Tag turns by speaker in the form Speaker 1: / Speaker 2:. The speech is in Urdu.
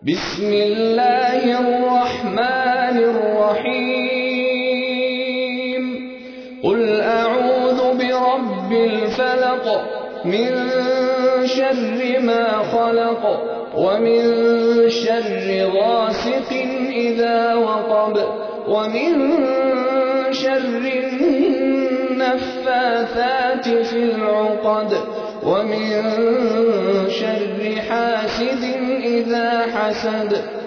Speaker 1: بسم الله الرحمن الرحيم قل أعوذ برب الفلق من شر ما خلق ومن شر غاسق إذا وقب ومن شر النفاثات في العقد ومن شر حاسد إذا حسد